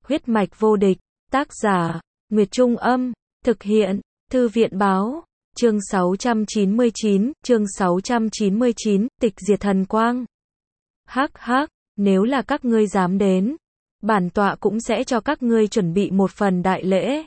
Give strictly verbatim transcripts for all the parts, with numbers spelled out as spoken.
Huyết mạch vô địch, tác giả, Nguyệt Trung Âm, thực hiện, Thư viện Báo, chương sáu trăm chín mươi chín, chương sáu trăm chín mươi chín, tịch diệt thần quang. Hắc hắc, nếu là các ngươi dám đến, bản tọa cũng sẽ cho các ngươi chuẩn bị một phần đại lễ.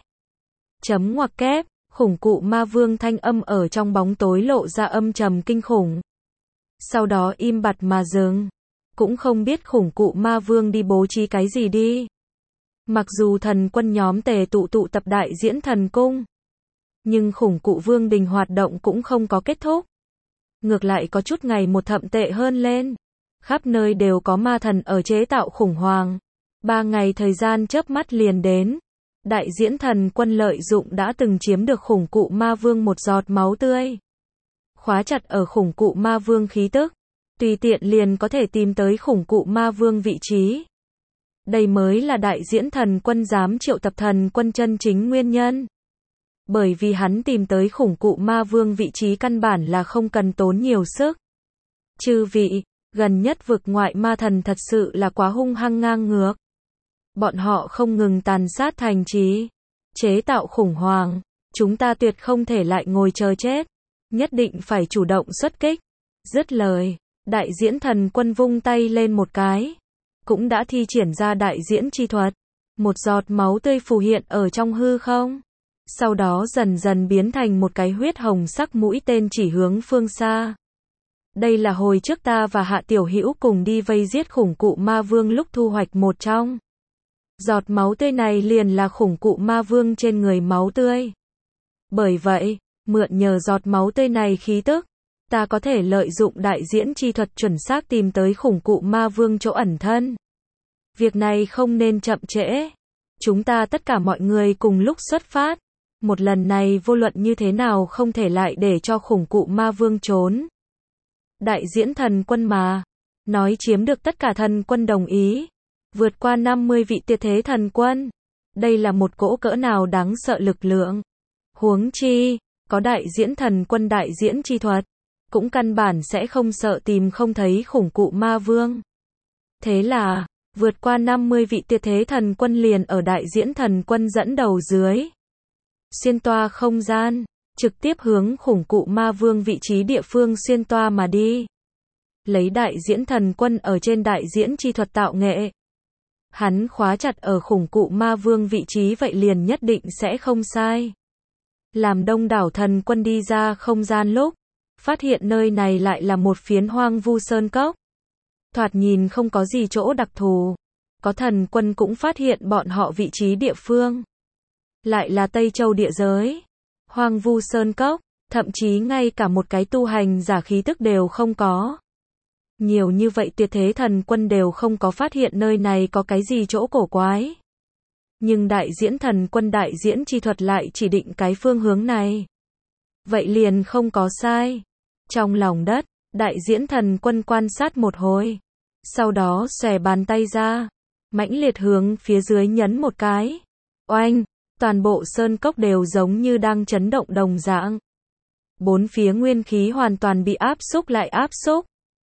Chấm ngoặc kép, khủng cụ ma vương thanh âm ở trong bóng tối lộ ra âm trầm kinh khủng. Sau đó im bặt mà dừng. Cũng không biết khủng cụ ma vương đi bố trí cái gì đi. Mặc dù thần quân nhóm tề tụ tụ tập đại diễn thần cung, nhưng khủng cụ vương đình hoạt động cũng không có kết thúc. Ngược lại có chút ngày một thậm tệ hơn lên. Khắp nơi đều có ma thần ở chế tạo khủng hoảng. Ba ngày thời gian chớp mắt liền đến. Đại diễn thần quân lợi dụng đã từng chiếm được khủng cụ ma vương một giọt máu tươi. Khóa chặt ở khủng cụ ma vương khí tức. Tùy tiện liền có thể tìm tới khủng cụ ma vương vị trí. Đây mới là đại diễn thần quân dám triệu tập thần quân chân chính nguyên nhân. Bởi vì hắn tìm tới khủng cụ ma vương vị trí căn bản là không cần tốn nhiều sức. Chư vị, gần nhất vực ngoại ma thần thật sự là quá hung hăng ngang ngược. Bọn họ không ngừng tàn sát thành trì, chế tạo khủng hoảng. Chúng ta tuyệt không thể lại ngồi chờ chết. Nhất định phải chủ động xuất kích. Dứt lời, đại diễn thần quân vung tay lên một cái. Cũng đã thi triển ra đại diễn chi thuật. Một giọt máu tươi phù hiện ở trong hư không. Sau đó dần dần biến thành một cái huyết hồng sắc mũi tên chỉ hướng phương xa. Đây là hồi trước ta và Hạ Tiểu Hữu cùng đi vây giết khủng cụ ma vương lúc thu hoạch một trong. Giọt máu tươi này liền là khủng cụ ma vương trên người máu tươi. Bởi vậy, mượn nhờ giọt máu tươi này khí tức, ta có thể lợi dụng đại diễn chi thuật chuẩn xác tìm tới khủng cụ ma vương chỗ ẩn thân. Việc này không nên chậm trễ. Chúng ta tất cả mọi người cùng lúc xuất phát. Một lần này vô luận như thế nào không thể lại để cho khủng cụ ma vương trốn. Đại diễn thần quân mà. Nói chiếm được tất cả thần quân đồng ý. Vượt qua năm mươi vị tuyệt thế thần quân. Đây là một cỗ cỡ nào đáng sợ lực lượng. Huống chi, có đại diễn thần quân đại diễn chi thuật. Cũng căn bản sẽ không sợ tìm không thấy khủng cụ ma vương. Thế là, vượt qua năm mươi vị tuyệt thế thần quân liền ở đại diễn thần quân dẫn đầu dưới. Xuyên toa không gian, trực tiếp hướng khủng cụ ma vương vị trí địa phương xuyên toa mà đi. Lấy đại diễn thần quân ở trên đại diễn chi thuật tạo nghệ. Hắn khóa chặt ở khủng cụ ma vương vị trí vậy liền nhất định sẽ không sai. Làm đông đảo thần quân đi ra không gian lúc, phát hiện nơi này lại là một phiến hoang vu sơn cốc. Thoạt nhìn không có gì chỗ đặc thù. Có thần quân cũng phát hiện bọn họ vị trí địa phương. Lại là Tây Châu địa giới. Hoang vu sơn cốc, thậm chí ngay cả một cái tu hành giả khí tức đều không có. Nhiều như vậy tuyệt thế thần quân đều không có phát hiện nơi này có cái gì chỗ cổ quái. Nhưng đại diễn thần quân đại diễn chi thuật lại chỉ định cái phương hướng này. Vậy liền không có sai. Trong lòng đất, đại diễn thần quân quan sát một hồi. Sau đó xòe bàn tay ra. Mãnh liệt hướng phía dưới nhấn một cái. Oanh, toàn bộ sơn cốc đều giống như đang chấn động đồng dạng. Bốn phía nguyên khí hoàn toàn bị áp xúc lại áp xúc.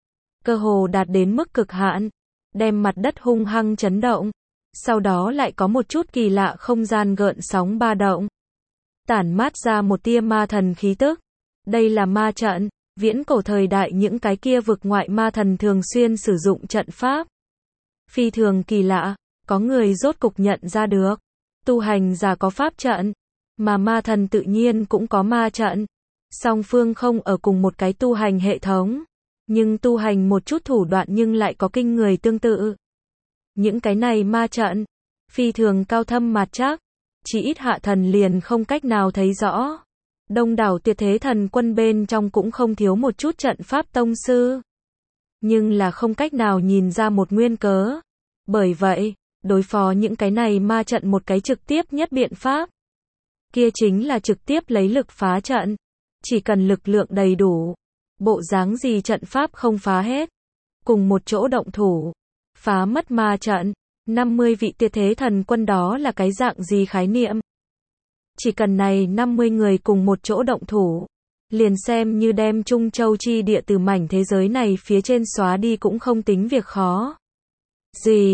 Cơ hồ đạt đến mức cực hạn. Đem mặt đất hung hăng chấn động. Sau đó lại có một chút kỳ lạ không gian gợn sóng ba động. Tản mát ra một tia ma thần khí tức. Đây là ma trận. Viễn cổ thời đại những cái kia vực ngoại ma thần thường xuyên sử dụng trận pháp. Phi thường kỳ lạ, có người rốt cục nhận ra được. Tu hành giả có pháp trận, mà ma thần tự nhiên cũng có ma trận. Song phương không ở cùng một cái tu hành hệ thống, nhưng tu hành một chút thủ đoạn nhưng lại có kinh người tương tự. Những cái này ma trận, phi thường cao thâm mạt chắc, chỉ ít hạ thần liền không cách nào thấy rõ. Đông đảo tuyệt thế thần quân bên trong cũng không thiếu một chút trận pháp tông sư. Nhưng là không cách nào nhìn ra một nguyên cớ. Bởi vậy, đối phó những cái này ma trận một cái trực tiếp nhất biện pháp. Kia chính là trực tiếp lấy lực phá trận. Chỉ cần lực lượng đầy đủ. Bộ dáng gì trận pháp không phá hết. Cùng một chỗ động thủ. Phá mất ma trận. năm mươi vị tuyệt thế thần quân đó là cái dạng gì khái niệm. Chỉ cần này năm mươi người cùng một chỗ động thủ. Liền xem như đem Trung Châu chi địa từ mảnh thế giới này phía trên xóa đi cũng không tính việc khó. Gì?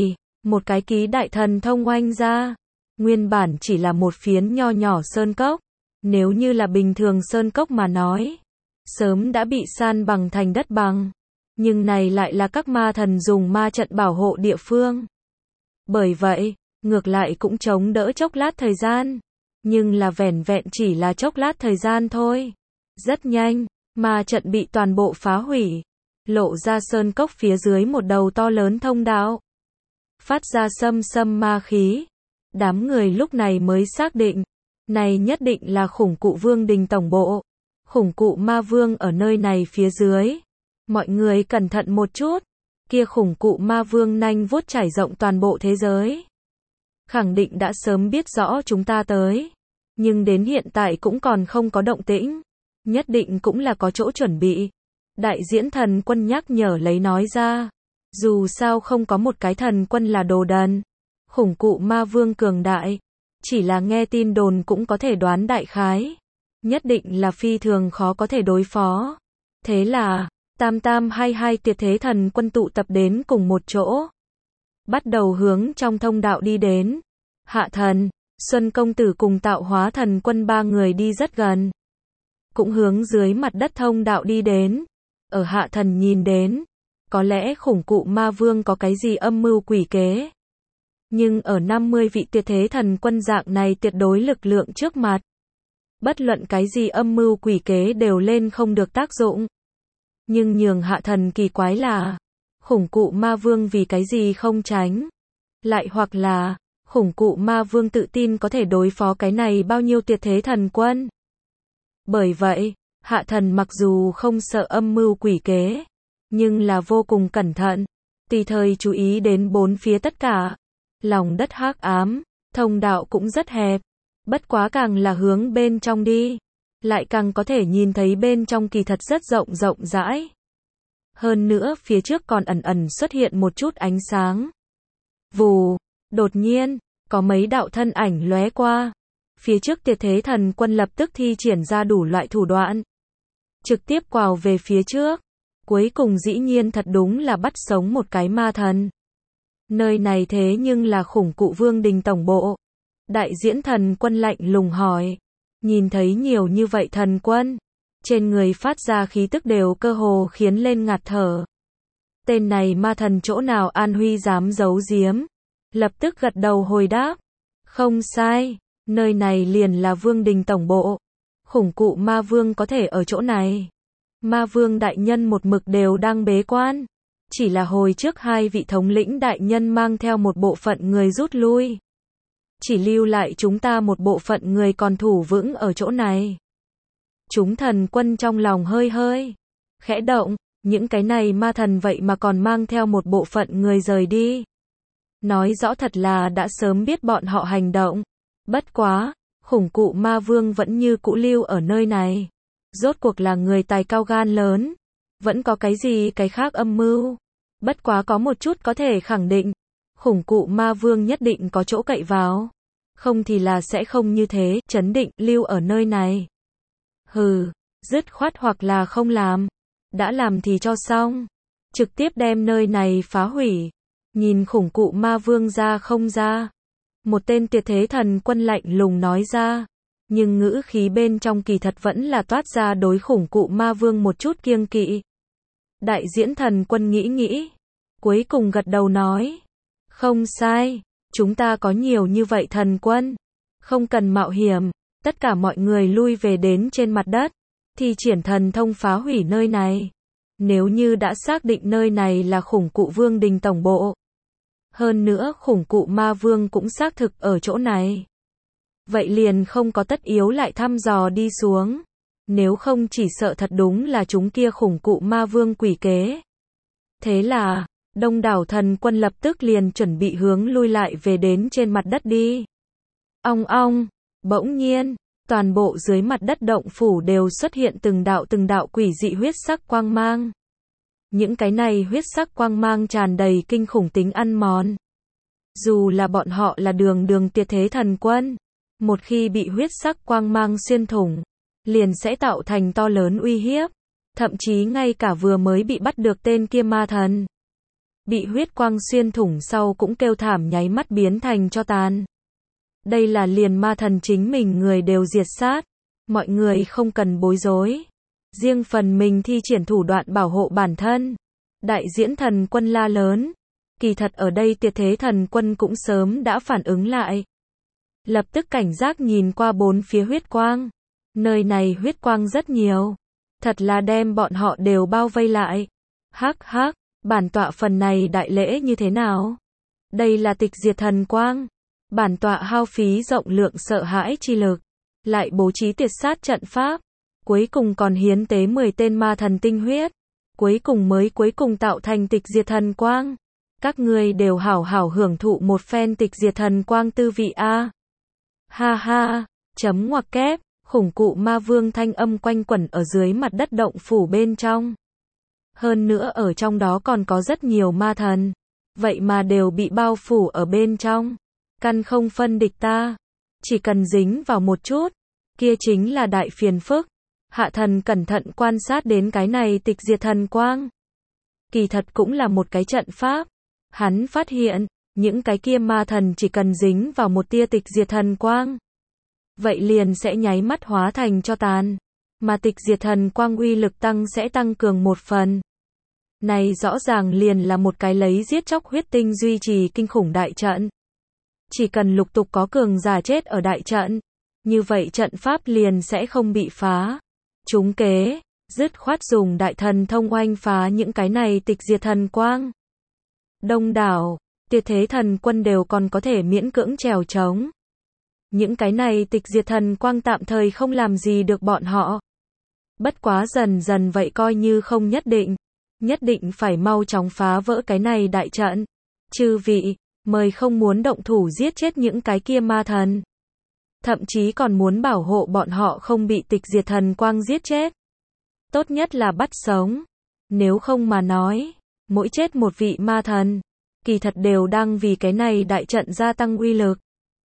một cái ký đại thần thông oanh ra. Nguyên bản chỉ là một phiến nho nhỏ sơn cốc, nếu như là bình thường sơn cốc mà nói, sớm đã bị san bằng thành đất bằng. Nhưng này lại là các ma thần dùng ma trận bảo hộ địa phương. Bởi vậy, ngược lại cũng chống đỡ chốc lát thời gian. Nhưng là vẻn vẹn chỉ là chốc lát thời gian thôi. Rất nhanh, ma trận bị toàn bộ phá hủy. Lộ ra sơn cốc phía dưới một đầu to lớn thông đạo. Phát ra xâm xâm ma khí. Đám người lúc này mới xác định. Này nhất định là khủng cụ vương đình tổng bộ. Khủng cụ ma vương ở nơi này phía dưới. Mọi người cẩn thận một chút. Kia khủng cụ ma vương nanh vuốt trải rộng toàn bộ thế giới. Khẳng định đã sớm biết rõ chúng ta tới. Nhưng đến hiện tại cũng còn không có động tĩnh. Nhất định cũng là có chỗ chuẩn bị. Đại diễn thần quân nhắc nhở lấy nói ra. Dù sao không có một cái thần quân là đồ đần. Khủng cụ ma vương cường đại. Chỉ là nghe tin đồn cũng có thể đoán đại khái. Nhất định là phi thường khó có thể đối phó. Thế là, tam tam hai hai tuyệt thế thần quân tụ tập đến cùng một chỗ. Bắt đầu hướng trong thông đạo đi đến. Hạ thần, Xuân công tử cùng tạo hóa thần quân ba người đi rất gần. Cũng hướng dưới mặt đất thông đạo đi đến. Ở hạ thần nhìn đến. Có lẽ khủng cụ ma vương có cái gì âm mưu quỷ kế. Nhưng ở năm mươi vị tuyệt thế thần quân dạng này tuyệt đối lực lượng trước mặt. Bất luận cái gì âm mưu quỷ kế đều lên không được tác dụng. Nhưng nhường hạ thần kỳ quái là, khủng cụ ma vương vì cái gì không tránh. Lại hoặc là, khủng cụ ma vương tự tin có thể đối phó cái này bao nhiêu tuyệt thế thần quân. Bởi vậy, hạ thần mặc dù không sợ âm mưu quỷ kế, nhưng là vô cùng cẩn thận, tùy thời chú ý đến bốn phía tất cả. Lòng đất hắc ám, thông đạo cũng rất hẹp, bất quá càng là hướng bên trong đi, lại càng có thể nhìn thấy bên trong kỳ thật rất rộng rộng rãi. Hơn nữa phía trước còn ẩn ẩn xuất hiện một chút ánh sáng. Vù, đột nhiên, có mấy đạo thân ảnh lóe qua. Phía trước tuyệt thế thần quân lập tức thi triển ra đủ loại thủ đoạn. Trực tiếp quào về phía trước. Cuối cùng dĩ nhiên thật đúng là bắt sống một cái ma thần. Nơi này thế nhưng là khủng cụ vương đình tổng bộ. Đại diễn thần quân lạnh lùng hỏi. Nhìn thấy nhiều như vậy thần quân. Trên người phát ra khí tức đều cơ hồ khiến lên ngạt thở. Tên này ma thần chỗ nào An Huy dám giấu giếm. Lập tức gật đầu hồi đáp. Không sai, nơi này liền là vương đình tổng bộ. Khủng cụ ma vương có thể ở chỗ này. Ma vương đại nhân một mực đều đang bế quan. Chỉ là hồi trước hai vị thống lĩnh đại nhân mang theo một bộ phận người rút lui. Chỉ lưu lại chúng ta một bộ phận người còn thủ vững ở chỗ này. Chúng thần quân trong lòng hơi hơi khẽ động, những cái này ma thần vậy mà còn mang theo một bộ phận người rời đi. Nói rõ thật là đã sớm biết bọn họ hành động. Bất quá, khủng cụ ma vương vẫn như cũ lưu ở nơi này. Rốt cuộc là người tài cao gan lớn. Vẫn có cái gì cái khác âm mưu. Bất quá có một chút có thể khẳng định. Khủng cụ ma vương nhất định có chỗ cậy vào. Không thì là sẽ không như thế, trấn định, lưu ở nơi này. Hừ, dứt khoát hoặc là không làm. Đã làm thì cho xong. Trực tiếp đem nơi này phá hủy. Nhìn khủng cụ ma vương ra không ra. Một tên tuyệt thế thần quân lạnh lùng nói ra. Nhưng ngữ khí bên trong kỳ thật vẫn là toát ra đối khủng cụ ma vương một chút kiêng kỵ. Đại diễn thần quân nghĩ nghĩ. Cuối cùng gật đầu nói. Không sai, chúng ta có nhiều như vậy thần quân. Không cần mạo hiểm, tất cả mọi người lui về đến trên mặt đất. Thi triển thần thông phá hủy nơi này. Nếu như đã xác định nơi này là khủng cụ vương đình tổng bộ. Hơn nữa khủng cụ ma vương cũng xác thực ở chỗ này. Vậy liền không có tất yếu lại thăm dò đi xuống. Nếu không chỉ sợ thật đúng là chúng kia khủng cụ ma vương quỷ kế. Thế là, đông đảo thần quân lập tức liền chuẩn bị hướng lui lại về đến trên mặt đất đi. Ong ong, bỗng nhiên, toàn bộ dưới mặt đất động phủ đều xuất hiện từng đạo từng đạo quỷ dị huyết sắc quang mang. Những cái này huyết sắc quang mang tràn đầy kinh khủng tính ăn mòn. Dù là bọn họ là đường đường tuyệt thế thần quân, một khi bị huyết sắc quang mang xuyên thủng, liền sẽ tạo thành to lớn uy hiếp. Thậm chí ngay cả vừa mới bị bắt được tên kia ma thần, bị huyết quang xuyên thủng sau cũng kêu thảm nháy mắt biến thành tro tàn. Đây là liền ma thần chính mình người đều diệt sát, mọi người không cần bối rối. Riêng phần mình thi triển thủ đoạn bảo hộ bản thân. Đại diễn thần quân la lớn. Kỳ thật ở đây Tuyệt Thế Thần Quân cũng sớm đã phản ứng lại. Lập tức cảnh giác nhìn qua bốn phía huyết quang. Nơi này huyết quang rất nhiều. Thật là đem bọn họ đều bao vây lại. Hắc hắc, bản tọa phần này đại lễ như thế nào? Đây là tịch diệt thần quang. Bản tọa hao phí rộng lượng sợ hãi chi lực. Lại bố trí tuyệt sát trận pháp. Cuối cùng còn hiến tế mười tên ma thần tinh huyết. Cuối cùng mới cuối cùng tạo thành tịch diệt thần quang. Các ngươi đều hảo hảo hưởng thụ một phen tịch diệt thần quang tư vị a. Ha ha, chấm ngoặc kép, khủng cụ ma vương thanh âm quanh quẩn ở dưới mặt đất động phủ bên trong. Hơn nữa ở trong đó còn có rất nhiều ma thần. Vậy mà đều bị bao phủ ở bên trong. Căn không phân địch ta. Chỉ cần dính vào một chút. Kia chính là đại phiền phức. Hạ thần cẩn thận quan sát đến cái này tịch diệt thần quang. Kỳ thật cũng là một cái trận pháp. Hắn phát hiện, những cái kia ma thần chỉ cần dính vào một tia tịch diệt thần quang. Vậy liền sẽ nháy mắt hóa thành tro tàn. Mà tịch diệt thần quang uy lực tăng sẽ tăng cường một phần. Này rõ ràng liền là một cái lấy giết chóc huyết tinh duy trì kinh khủng đại trận. Chỉ cần lục tục có cường giả chết ở đại trận. Như vậy trận pháp liền sẽ không bị phá. Chúng kế, dứt khoát dùng đại thần thông oanh phá những cái này tịch diệt thần quang. Đông đảo, Tuyệt Thế Thần Quân đều còn có thể miễn cưỡng trèo trống. Những cái này tịch diệt thần quang tạm thời không làm gì được bọn họ. Bất quá dần dần vậy coi như không nhất định. Nhất định phải mau chóng phá vỡ cái này đại trận. Chư vị, mời không muốn động thủ giết chết những cái kia ma thần. Thậm chí còn muốn bảo hộ bọn họ không bị tịch diệt thần quang giết chết. Tốt nhất là bắt sống. Nếu không mà nói, mỗi chết một vị ma thần, kỳ thật đều đang vì cái này đại trận gia tăng uy lực.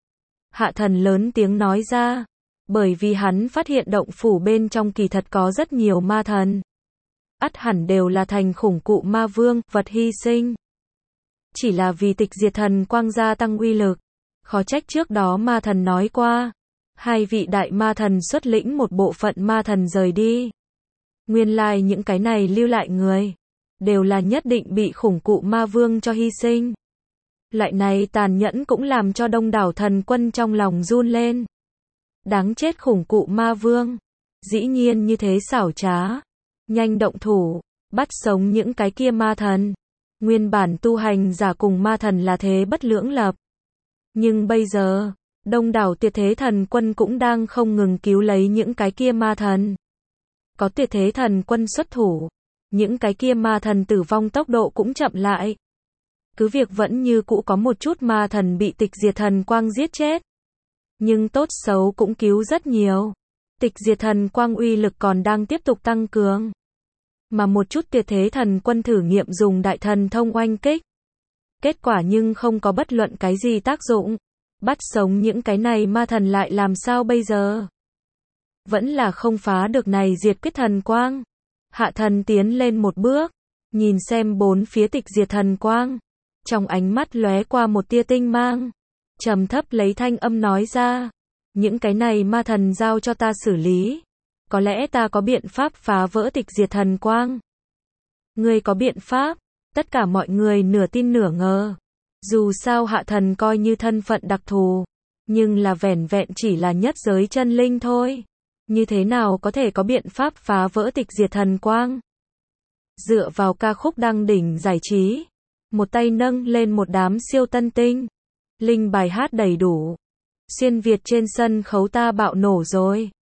Hạ thần lớn tiếng nói ra, bởi vì hắn phát hiện động phủ bên trong kỳ thật có rất nhiều ma thần. Ắt hẳn đều là thành khủng cụ ma vương, vật hy sinh. Chỉ là vì tịch diệt thần quang gia tăng uy lực. Khó trách trước đó ma thần nói qua. Hai vị đại ma thần xuất lĩnh một bộ phận ma thần rời đi. Nguyên lai những cái này lưu lại người. Đều là nhất định bị khủng cụ ma vương cho hy sinh. Loại này tàn nhẫn cũng làm cho đông đảo thần quân trong lòng run lên. Đáng chết khủng cụ ma vương. Dĩ nhiên như thế xảo trá. Nhanh động thủ. Bắt sống những cái kia ma thần. Nguyên bản tu hành giả cùng ma thần là thế bất lưỡng lập. Nhưng bây giờ, đông đảo Tuyệt Thế Thần Quân cũng đang không ngừng cứu lấy những cái kia ma thần. Có Tuyệt Thế Thần Quân xuất thủ, những cái kia ma thần tử vong tốc độ cũng chậm lại. Cứ việc vẫn như cũ có một chút ma thần bị tịch diệt thần quang giết chết. Nhưng tốt xấu cũng cứu rất nhiều. Tịch diệt thần quang uy lực còn đang tiếp tục tăng cường. Mà một chút Tuyệt Thế Thần Quân thử nghiệm dùng đại thần thông oanh kích. Kết quả nhưng không có bất luận cái gì tác dụng. Bắt sống những cái này ma thần lại làm sao bây giờ? Vẫn là không phá được này diệt quyết thần quang. Hạ thần tiến lên một bước. Nhìn xem bốn phía tịch diệt thần quang. Trong ánh mắt lóe qua một tia tinh mang. Trầm thấp lấy thanh âm nói ra. Những cái này ma thần giao cho ta xử lý. Có lẽ ta có biện pháp phá vỡ tịch diệt thần quang. Ngươi có biện pháp? Tất cả mọi người nửa tin nửa ngờ. Dù sao hạ thần coi như thân phận đặc thù. Nhưng là vẻn vẹn chỉ là nhất giới chân linh thôi. Như thế nào có thể có biện pháp phá vỡ tịch diệt thần quang? Dựa vào ca khúc đăng đỉnh giải trí. Một tay nâng lên một đám siêu tân tinh. Linh bài hát đầy đủ. Xuyên Việt trên sân khấu ta bạo nổ rồi.